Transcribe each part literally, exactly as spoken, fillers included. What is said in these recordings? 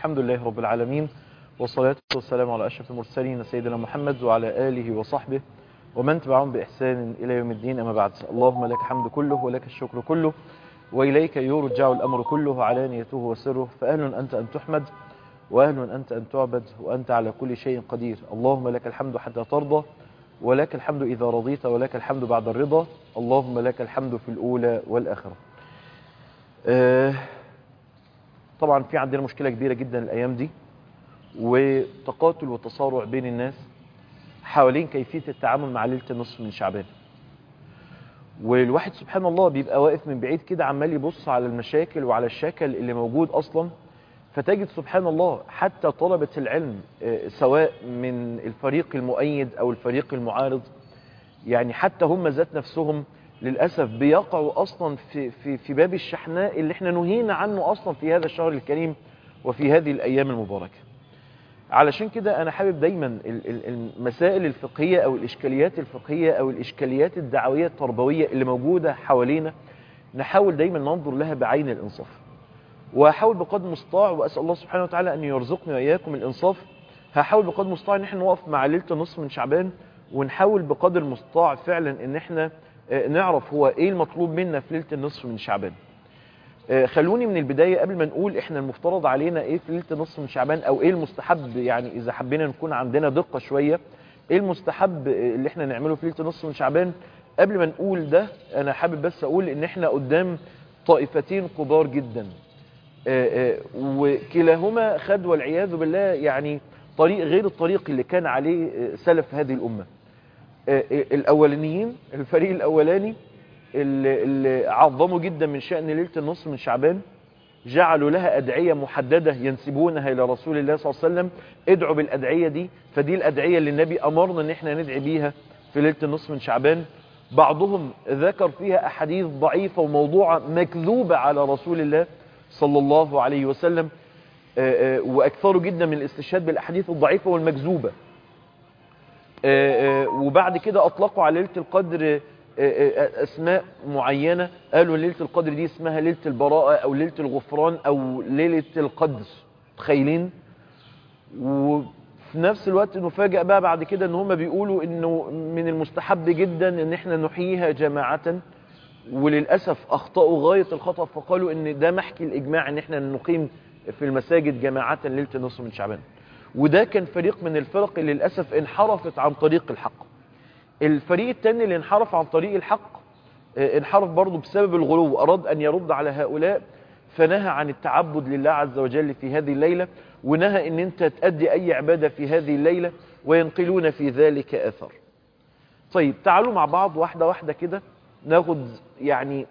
الحمد لله رب العالمين، والصلاة والسلام على أشرف المرسلين سيدنا محمد وعلى آله وصحبه ومن تبعهم بإحسان إلى يوم الدين. أما بعد، اللهم لك الحمد كله ولك الشكر كله وإليك يرجع الأمر كله علانيته وسره، فأهل أنت أن تحمد وأهل أنت أن تعبد وأنت على كل شيء قدير. اللهم لك الحمد حتى ترضى ولك الحمد إذا رضيت ولك الحمد بعد الرضا. اللهم لك الحمد في الأولى والآخرة. آه طبعا في عندنا مشكلة كبيرة جدا الأيام دي، وتقاتل وتصارع بين الناس حوالين كيفية التعامل مع ليلة النصف من شعبان. والواحد سبحان الله بيبقى واقف من بعيد كده عمال يبص على المشاكل وعلى الشكل اللي موجود أصلا، فتجد سبحان الله حتى طلبة العلم سواء من الفريق المؤيد أو الفريق المعارض، يعني حتى هم ذات نفسهم للأسف بيقعوا أصلا في, في, في باب الشحناء اللي احنا نهينا عنه أصلا في هذا الشهر الكريم وفي هذه الأيام المباركة. علشان كده أنا حابب دايما المسائل الفقهية أو الإشكاليات الفقهية أو الإشكاليات الدعوية التربوية اللي موجودة حوالينا نحاول دايما ننظر لها بعين الإنصاف، وهحاول بقدر المستطاع، وأسأل الله سبحانه وتعالى أن يرزقني وإياكم الإنصاف، هحاول بقدر المستطاع أن احنا نقف مع ليلة النصف من شعبان، ونحاول بقدر المستطاع فعلا أن احنا نعرف هو إيه المطلوب منا في ليلة النصف من شعبان. خلوني من البداية قبل ما نقول احنا المفترض علينا ايه في ليلة النصف من شعبان او ايه المستحب، يعني اذا حبينا نكون عندنا دقة شوية ايه المستحب اللي احنا نعمله في ليلة النصف من شعبان. قبل ما نقول ده انا حابب بس اقول ان احنا قدام طائفتين كبار جدا، وكلاهما خد والعياذ بالله يعني طريق غير الطريق اللي كان عليه سلف هذه الامة. الاولانيين، الفريق الاولاني اللي, اللي عظموا جدا من شأن ليلة النصف من شعبان، جعلوا لها أدعية محددة ينسبونها إلى رسول الله صلى الله عليه وسلم، ادعوا بالأدعية دي، فدي الأدعية اللي النبي أمرنا ان احنا ندعي بيها في ليلة النصف من شعبان. بعضهم ذكر فيها أحاديث ضعيفة وموضوعة مكذوبة على رسول الله صلى الله عليه وسلم، وأكثروا جدا من الاستشهاد بالأحاديث الضعيفة والمكذوبة. وبعد كده أطلقوا على ليلة القدر أسماء معينة، قالوا ليلة القدر دي اسمها ليلة البراءة أو ليلة الغفران أو ليلة القدر. تخيلين؟ وفي نفس الوقت نفاجأ بقى بعد كده ان هم بيقولوا انه من المستحب جدا ان احنا نحييها جماعة، وللأسف أخطأوا غاية الخطأ فقالوا ان ده محكي الإجماع ان احنا نقيم في المساجد جماعة ليلة النصف من شعبان. وده كان فريق من الفرق اللي للأسف انحرفت عن طريق الحق. الفريق الثاني اللي انحرف عن طريق الحق انحرف برضه بسبب الغلو، أراد أن يرد على هؤلاء فنهى عن التعبد لله عز وجل في هذه الليلة، ونهى أن أنت تأدي أي عبادة في هذه الليلة، وينقلون في ذلك أثر. طيب تعالوا مع بعض واحدة واحدة كده ناخد يعني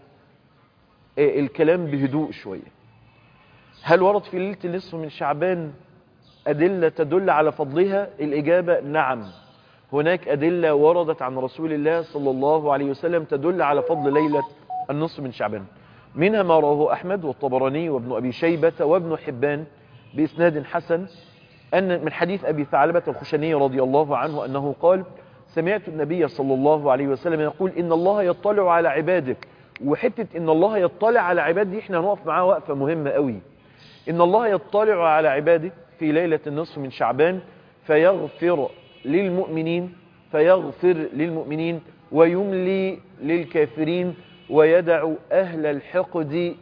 الكلام بهدوء شوية. هل ورد في ليلة النصف من شعبان أدلة تدل على فضلها؟ الإجابة نعم، هناك أدلة وردت عن رسول الله صلى الله عليه وسلم تدل على فضل ليلة النصف من شعبان، منها ما رواه أحمد والطبراني وابن أبي شيبة وابن حبان بإسناد حسن أن من حديث أبي ثعلبة الخشني رضي الله عنه أنه قال: سمعت النبي صلى الله عليه وسلم يقول إن الله يطلع على عباده. وحتة إن الله يطلع على عباده احنا نقف معاه وقفة مهمة قوي. إن الله يطلع على عباده في ليلة النصف من شعبان فيغفر للمؤمنين فيغفر للمؤمنين ويملي للكافرين ويدع أهل الحقد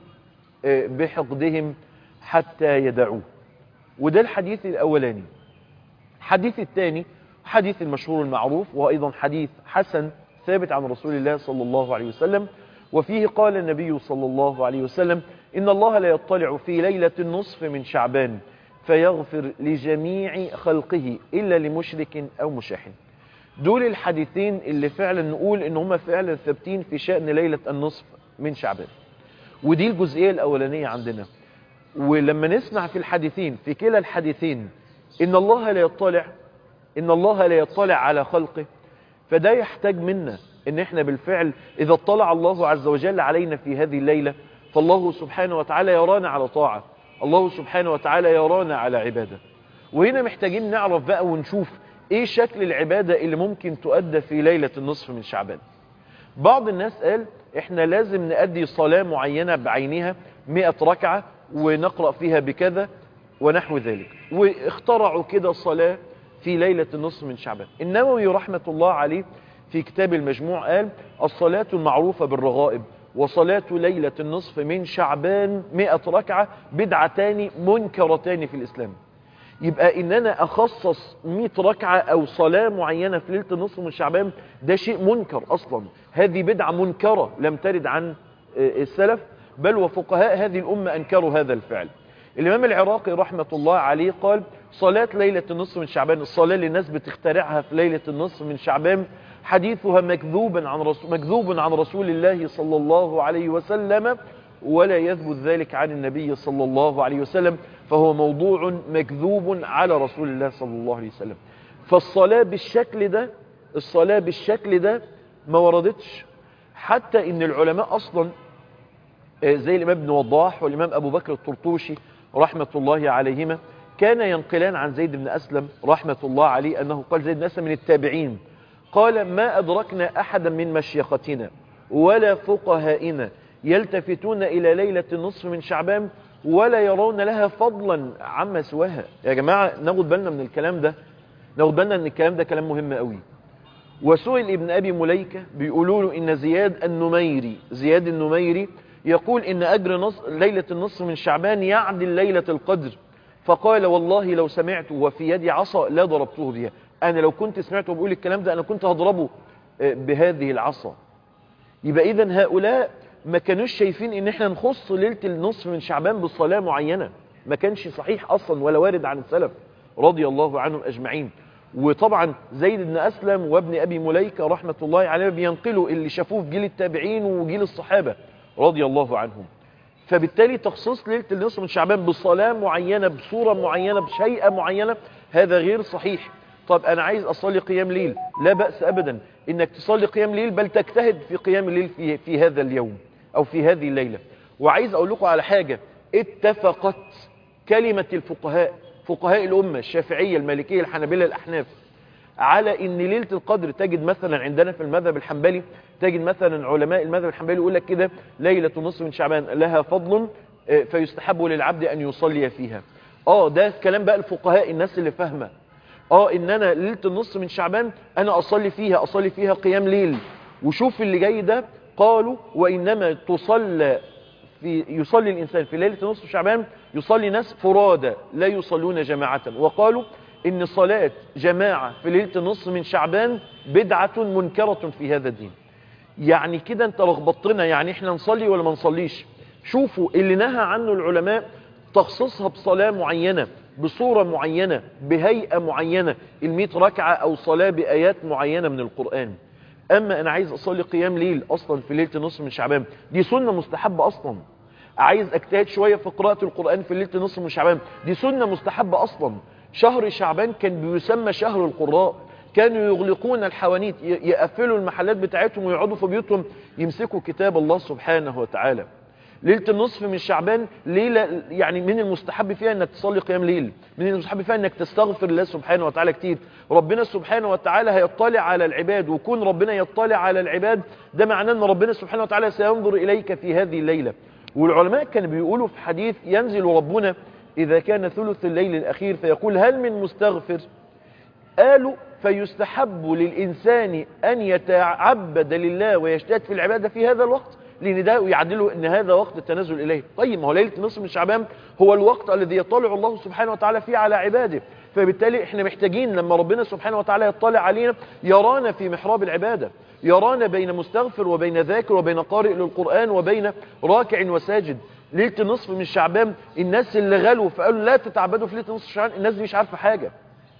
بحقدهم حتى يدعوه. وده الحديث الأولاني. الحديث الثاني حديث المشهور المعروف، وأيضا حديث حسن ثابت عن رسول الله صلى الله عليه وسلم، وفيه قال النبي صلى الله عليه وسلم: إن الله لا يطلع في ليلة النصف من شعبان فيغفر لجميع خلقه إلا لمشرك أو مشاحن. دول الحديثين اللي فعلا نقول إن هم فعلا ثابتين في شأن ليلة النصف من شعبان، ودي الجزئية الأولانية عندنا. ولما نسمع في الحديثين في كلا الحديثين إن الله لا يطلع إن الله لا يطلع على خلقه، فده يحتاج منا إن احنا بالفعل إذا اطلع الله عز وجل علينا في هذه الليلة فالله سبحانه وتعالى يرانا على طاعة، الله سبحانه وتعالى يرانا على عبادة. وهنا محتاجين نعرف بقى ونشوف ايه شكل العبادة اللي ممكن تؤدى في ليلة النصف من شعبان. بعض الناس قال احنا لازم نأدي صلاة معينة بعينها مئة ركعة ونقرأ فيها بكذا، ونحو ذلك. واخترعوا كده صلاة في ليلة النصف من شعبان. النووي رحمة الله عليه في كتاب المجموع قال الصلاة المعروفة بالرغائب وصلاة ليلة النصف من شعبان مئة ركعة بدعتان منكرتان في الإسلام. يبقى إن أنا أخصص مئة ركعة أو صلاة معينة في ليلة النصف من شعبان ده شيء منكر أصلا. هذه بدعة منكرة لم ترد عن السلف، بل وفقهاء هذه الأمة أنكروا هذا الفعل. الإمام العراقي رحمة الله عليه قال صلاة ليلة النصف من شعبان، الصلاة اللي الناس بتخترعها في ليلة النصف من شعبان، حديثها مكذوب عن رسول, مكذوب عن رسول الله صلى الله عليه وسلم، ولا يثبت ذلك عن النبي صلى الله عليه وسلم، فهو موضوع مكذوب على رسول الله صلى الله عليه وسلم. فالصلاة بالشكل ده الصلاة بالشكل ده ما وردتش، حتى إن العلماء أصلا زي الإمام ابن وضاح والإمام أبو بكر الطرطوشي رحمة الله عليهما كان ينقلان عن زيد بن أسلم رحمة الله عليه أنه قال، زيد بن أسلم من التابعين، قال ما أدركنا أحدا من مشيختنا ولا فقهائنا يلتفتون إلى ليلة النصف من شعبان ولا يرون لها فضلا عما سواها. يا جماعة ناخد بالنا من الكلام ده، ناخد بالنا ان الكلام ده كلام مهم قوي. وسئل ابن أبي مليكة بيقولوا له إن زياد النميري زياد النميري يقول إن أجر نص ليلة النصف من شعبان يعدل ليلة القدر، فقال والله لو سمعت وفي يدي عصا لا ضربته بها. أنا لو كنت سمعته بيقول الكلام ده أنا كنت هضربه بهذه العصا. يبقى إذن هؤلاء ما كانوش شايفين إن احنا نخص ليلة النصف من شعبان بصلاة معينة، ما كانش صحيح أصلا ولا وارد عن السلف رضي الله عنهم أجمعين. وطبعا زيد بن أسلم وابن أبي مليكة رحمة الله عليه بينقلوا اللي شافوه في جيل التابعين وجيل الصحابة رضي الله عنهم. فبالتالي تخصيص ليلة النصف من شعبان بصلاة معينة بصورة معينة بشيء معينة هذا غير صحيح. طب أنا عايز أصلي قيام ليل، لا بأس أبدا إنك تصلي قيام ليل، بل تجتهد في قيام الليل في, في هذا اليوم أو في هذه الليلة. وعايز أقول لكم على حاجة، اتفقت كلمة الفقهاء فقهاء الأمة الشافعية المالكية الحنابلة الأحناف على إن ليلة القدر تجد مثلا عندنا في المذهب الحنبلي، تجد مثلا علماء المذهب الحنبلي يقول لك كده ليلة النصف من شعبان لها فضل فيستحب للعبد أن يصلي فيها. آه ده كلام بقى الفقهاء الناس اللي فاهمة. آه إن أنا ليلة النصف من شعبان أنا أصلي فيها أصلي فيها قيام ليل. وشوف اللي جاي ده، قالوا وإنما تصلى في يصلي الإنسان في ليلة نصف شعبان يصلي ناس فرادى لا يصلون جماعة. وقالوا إن صلاة جماعة في ليلة النصف من شعبان بدعة منكرة في هذا الدين. يعني كده انت لخبطتنا، يعني احنا نصلي ولا ما نصليش؟ شوفوا اللي نهى عنه العلماء تخصصها بصلاة معينة بصورة معينة بهيئة معينة، المئة ركعة أو صلاة بآيات معينة من القرآن. أما أنا عايز أصلي قيام ليل أصلا في ليلة النصف من شعبان، دي سنة مستحبة أصلا. عايز أجتهد شوية في قراءة القرآن في ليلة النصف من شعبان، دي سنة مستحبة أصلا. شهر شعبان كان بيسمى شهر القراء، كانوا يغلقون الحوانيت، يقفلوا المحلات بتاعتهم ويقعدوا في بيوتهم يمسكوا كتاب الله سبحانه وتعالى. ليلة النصف من شعبان ليلة يعني من المستحب فيها انك تصلي قيام ليل، من المستحب فيها انك تستغفر الله سبحانه وتعالى كتير. ربنا سبحانه وتعالى هيطلع على العباد، وكون ربنا يطلع على العباد ده معناه ان ربنا سبحانه وتعالى سينظر اليك في هذه الليلة. والعلماء كانوا بيقولوا في حديث ينزل ربنا إذا كان ثلث الليل الأخير فيقول هل من مستغفر؟ قالوا فيستحب للإنسان أن يتعبد لله ويجتهد في العبادة في هذا الوقت، لأن ده يعدله أن هذا وقت التنزل إليه. طيب ما هو ليلة النصف من شعبان هو الوقت الذي يطلع الله سبحانه وتعالى فيه على عباده، فبالتالي احنا محتاجين لما ربنا سبحانه وتعالى يطلع علينا يرانا في محراب العبادة، يرانا بين مستغفر وبين ذاكر وبين قارئ للقرآن وبين راكع وساجد. ليلة النصف من شعبان الناس اللي غلوا فقالوا لا تتعبدوا في ليلة النصف من شعبان، الناس دي مش عارفة حاجة.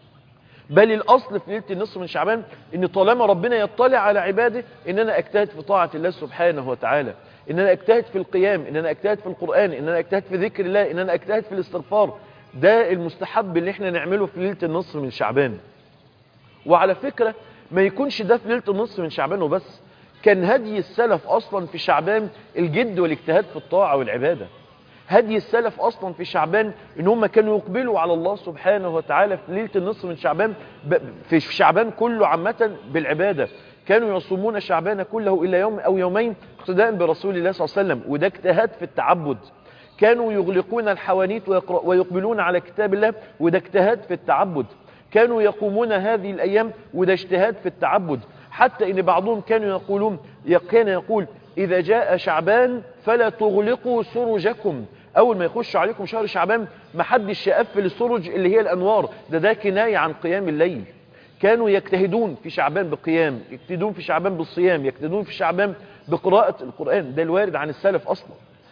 بل الأصل في ليلة النصف من شعبان إن طالما ربنا يطلع على عباده إن أنا أجتهد في طاعة الله سبحانه وتعالى، إن أنا أجتهد في القيام، إن أنا أجتهد في القرآن، إن أنا أجتهد في ذكر الله، إن أنا أجتهد في الاستغفار. ده المستحب اللي احنا نعمله في ليلة النصف من شعبان. وعلى فكرة ما يكونش ده في ليلة النصف من شعبان وبس، كان هدي السلف أصلا في شعبان الجد والاجتهاد في الطاعة والعبادة. هدي السلف أصلا في شعبان إن هم كانوا يقبلوا على الله سبحانه وتعالى في ليلة النصف من شعبان، في شعبان كله عامة بالعبادة. كانوا يصومون شعبان كله إلا يوم أو يومين اقتداء برسول الله صلى الله عليه وسلم، وده اجتهاد في التعبد. كانوا يغلقون الحوانيت ويقبلون على كتاب الله، وده اجتهاد في التعبد. كانوا يقومون هذه الأيام، وده اجتهاد في التعبد. حتى إن بعضهم كانوا يقولون كان يقول إذا جاء شعبان فلا تغلقوا سرجكم، أول ما يخش عليكم شهر شعبان ما حدش يقفل السرج اللي هي الأنوار. ده ده كناية عن قيام الليل. كانوا يجتهدون في شعبان بالقيام، يجتهدون في شعبان بالصيام، يجتهدون في شعبان بقراءة القرآن. ده الوارد عن السلف أصلا.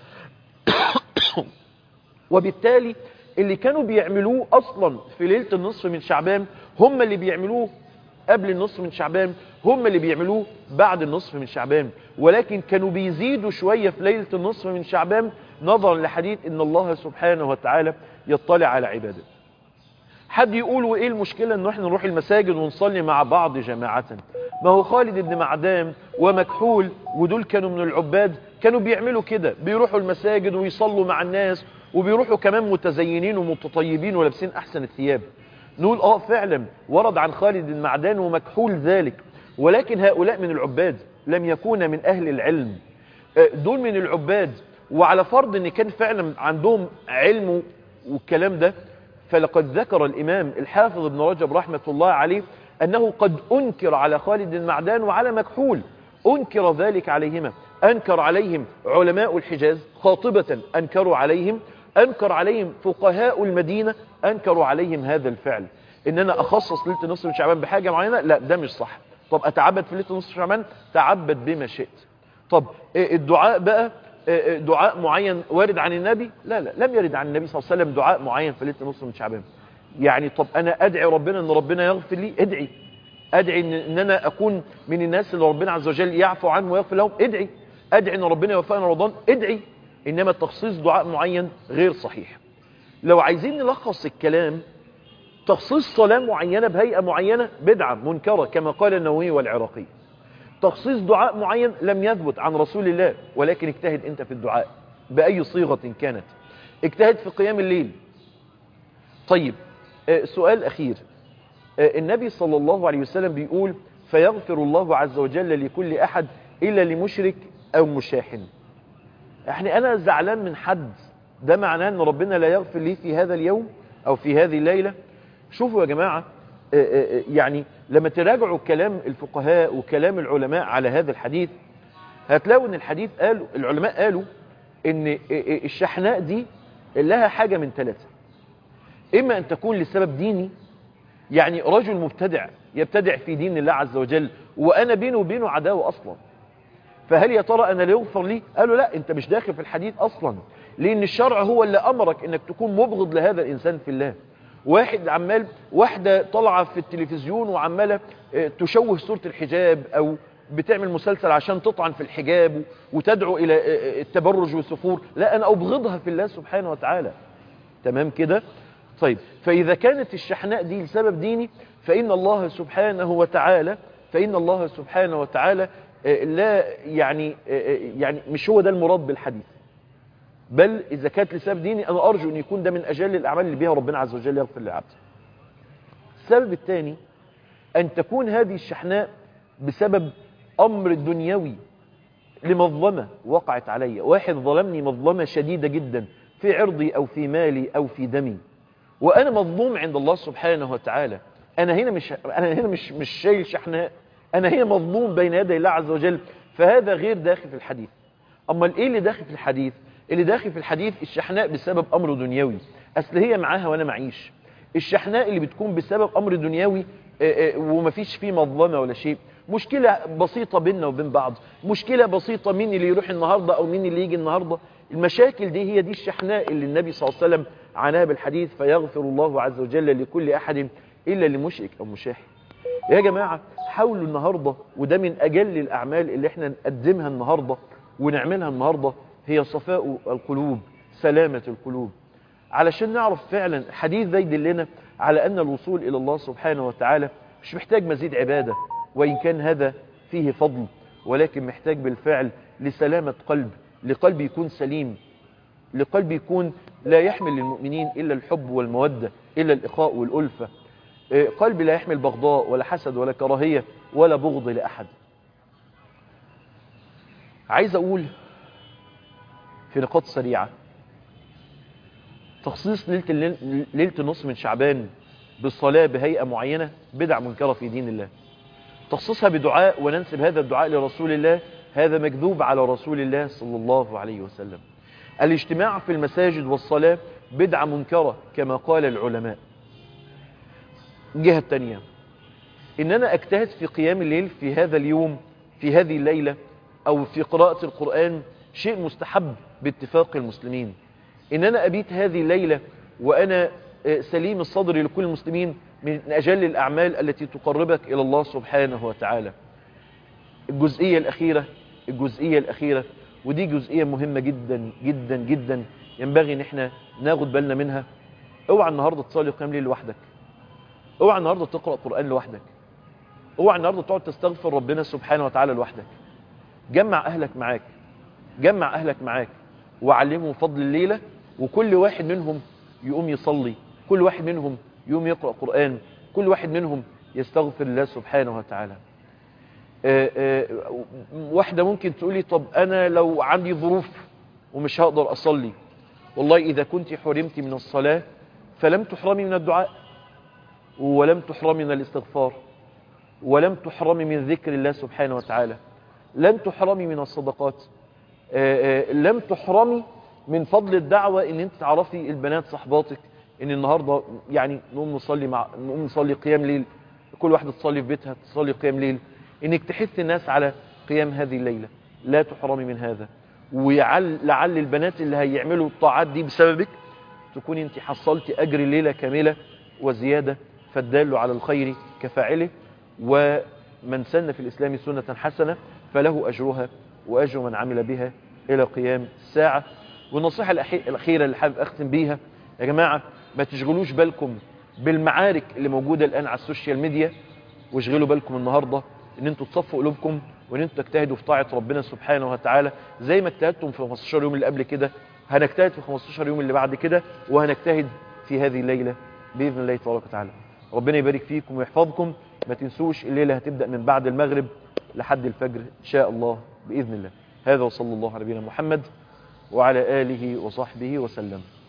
وبالتالي اللي كانوا بيعملوه أصلا في ليلة النصف من شعبان هم اللي بيعملوه قبل النصف من شعبان، هم اللي بيعملوه بعد النصف من شعبان، ولكن كانوا بيزيدوا شوية في ليلة النصف من شعبان نظرا لحديث إن الله سبحانه وتعالى يطلع على عباده. حد يقول وإيه المشكلة إنه إحنا نروح المساجد ونصلي مع بعض جماعة؟ ما هو خالد بن معدان ومكحول ودول كانوا من العباد، كانوا بيعملوا كده، بيروحوا المساجد ويصلوا مع الناس، وبيروحوا كمان متزينين ومتطيبين ولابسين أحسن الثياب. نقول آه فعلا ورد عن خالد بن معدان ومكحول ذلك، ولكن هؤلاء من العباد لم يكون من أهل العلم. دول من العباد، وعلى فرض ان كان فعلا عندهم علم والكلام ده، فلقد ذكر الإمام الحافظ ابن رجب رحمة الله عليه أنه قد أنكر على خالد بن معدان وعلى مكحول، أنكر ذلك عليهما. أنكر عليهم علماء الحجاز خاطبة، أنكروا عليهم، أنكر عليهم فقهاء المدينة، أنكروا عليهم هذا الفعل. إن أنا أخصص ليلة نصف من شعبان بحاجة معينة، لا ده مش صح. طب أتعبد في ليلة نصف شعبان؟ تعبد بما شئت. طب الدعاء بقى دعاء معين وارد عن النبي؟ لا لا لم يرد عن النبي صلى الله عليه وسلم دعاء معين في ليلة نصف من شعبان. يعني طب أنا أدعي ربنا أن ربنا يغفر لي؟ ادعي. أدعي إن, إن أنا أكون من الناس اللي ربنا عز وجل يعفو عنهم ويغفر لهم؟ ادعي. أدعي أن ربنا يوفقنا رمضان؟ ادعي. إنما تخصيص دعاء معين غير صحيح. لو عايزين نلخص الكلام، تخصيص صلاة معينة بهيئة معينة بدعة منكرة كما قال النووي والعراقي. تخصيص دعاء معين لم يثبت عن رسول الله، ولكن اجتهد انت في الدعاء بأي صيغة كانت. اجتهد في قيام الليل. طيب سؤال أخير، النبي صلى الله عليه وسلم بيقول فيغفر الله عز وجل لكل أحد إلا لمشرك أو مشاحن. يعني أنا زعلان من حد، ده معناه أن ربنا لا يغفر لي في هذا اليوم أو في هذه الليلة؟ شوفوا يا جماعة، يعني لما تراجعوا كلام الفقهاء وكلام العلماء على هذا الحديث، هتلاقوا ان الحديث قالوا العلماء قالوا ان الشحناء دي لها حاجة من ثلاثة. اما ان تكون لسبب ديني، يعني رجل مبتدع يبتدع في دين الله عز وجل وانا بينه وبينه عداوة اصلا، فهل يا ترى انا لا يغفر لي؟ قالوا لا، انت مش داخل في الحديث اصلا، لان الشرع هو اللي امرك انك تكون مبغض لهذا الانسان في الله. واحد عمال واحدة طالعة في التلفزيون وعمالة تشوه صورة الحجاب او بتعمل مسلسل عشان تطعن في الحجاب وتدعو الى التبرج والسفور، لا انا ابغضها في الله سبحانه وتعالى. تمام كده؟ طيب فاذا كانت الشحناء دي لسبب ديني، فان الله سبحانه وتعالى فان الله سبحانه وتعالى لا يعني يعني مش هو ده المراد بالحديث، بل إذا كانت لسبب ديني أنا أرجو أن يكون ده من أجل الأعمال اللي بها ربنا عز وجل يغفر للعبد. السبب الثاني أن تكون هذه الشحناء بسبب أمر دنيوي، لمظلمة وقعت علي، واحد ظلمني مظلمة شديدة جدا في عرضي أو في مالي أو في دمي، وأنا مظلوم عند الله سبحانه وتعالى. أنا هنا مش أنا هنا مش مش شايل شحناء، أنا هنا مظلوم بين يدي الله عز وجل، فهذا غير داخل في الحديث. أما إيه اللي داخل في الحديث؟ اللي داخل في الحديث الشحناء بسبب أمر دنيوي، أصل هي معاها وأنا معيش. الشحناء اللي بتكون بسبب أمر دنيوي ومفيش فيه مظلمة ولا شيء، مشكلة بسيطة بيننا وبين بعض، مشكلة بسيطة مين اللي يروح النهاردة أو مين اللي يجي النهاردة. المشاكل دي هي دي الشحناء اللي النبي صلى الله عليه وسلم عناها بالحديث فيغفر الله عز وجل لكل أحد إلا لمشرك أو مشاحن. يا جماعة حاولوا النهاردة، وده من أجل الأعمال اللي احنا نقدمها النهاردة ونعملها النهاردة، هي صفاء القلوب، سلامة القلوب، علشان نعرف فعلا حديث ده يدلنا على أن الوصول إلى الله سبحانه وتعالى مش محتاج مزيد عبادة، وإن كان هذا فيه فضل، ولكن محتاج بالفعل لسلامة قلب، لقلب يكون سليم، لقلب يكون لا يحمل للمؤمنين إلا الحب والمودة، إلا الإخاء والألفة، قلب لا يحمل بغضاء ولا حسد ولا كراهية ولا بغض لأحد. عايز أقول في نقاط سريعة تخصيص ليلة, الليل... ليلة النصف من شعبان بالصلاة بهيئة معينة بدعة منكرة في دين الله. تخصيصها بدعاء وننسب هذا الدعاء لرسول الله هذا مكذوب على رسول الله صلى الله عليه وسلم. الاجتماع في المساجد والصلاة بدعة منكرة كما قال العلماء. الجهة الثانية إن أنا أجتهد في قيام الليل في هذا اليوم في هذه الليلة أو في قراءة القرآن شيء مستحب باتفاق المسلمين. إن أنا أبيت هذه الليلة وأنا سليم الصدر لكل المسلمين من أجل الأعمال التي تقربك إلى الله سبحانه وتعالى. الجزئية الأخيرة الجزئية الأخيرة ودي جزئية مهمة جدا جدا جدا ينبغي ان احنا ناخد بالنا منها. اوعى النهاردة تصلي قيام ليل لوحدك، اوعى النهاردة تقرأ قرآن لوحدك، اوعى النهاردة تقعد تستغفر ربنا سبحانه وتعالى لوحدك. جمع اهلك معاك جمع اهلك معاك وعلمهم فضل الليلة، وكل واحد منهم يقوم يصلي، كل واحد منهم يقوم يقرأ قرآن، كل واحد منهم يستغفر الله سبحانه وتعالى. آآ آآ واحدة ممكن تقولي طب أنا لو عندي ظروف ومش هقدر أصلي. والله إذا كنت حرمت من الصلاة فلم تحرمي من الدعاء، ولم تحرمي من الاستغفار، ولم تحرمي من ذكر الله سبحانه وتعالى، لم تحرمي من الصدقات، آآ لم تحرمي من فضل الدعوة ان انت تعرفي البنات صحباتك ان النهاردة يعني نقوم نصلي مع نقوم نصلي قيام ليل، كل واحدة تصلي في بيتها تصلي قيام ليل، انك تحث الناس على قيام هذه الليلة. لا تحرمي من هذا، ولعل البنات اللي هيعملوا الطاعات دي بسببك تكون انت حصلت اجر الليلة كاملة وزيادة، فالدال على الخير كفاعله، ومن سن في الاسلام سنة حسنة فله اجرها واجر من عمل بها الى قيام الساعة. والنصيحة الاخيرة اللي حابب اختم بيها يا جماعة، ما تشغلوش بالكم بالمعارك اللي موجودة الان على السوشيال ميديا، واشغلوا بالكم النهاردة ان انتوا تصفوا قلوبكم وان انتوا تجتهدوا في طاعة ربنا سبحانه وتعالى زي ما اجتهدتم في خمستاشر يوم اللي قبل كده، هنجتهد في خمستاشر يوم اللي بعد كده، وهنجتهد في هذه الليلة بإذن الله تبارك وتعالى. ربنا يبارك فيكم ويحفظكم. ما تنسوش الليلة هتبدأ من بعد المغرب لحد الفجر إن شاء الله بإذن الله. هذا وصلى الله على نبينا محمد وعلى آله وصحبه وسلم.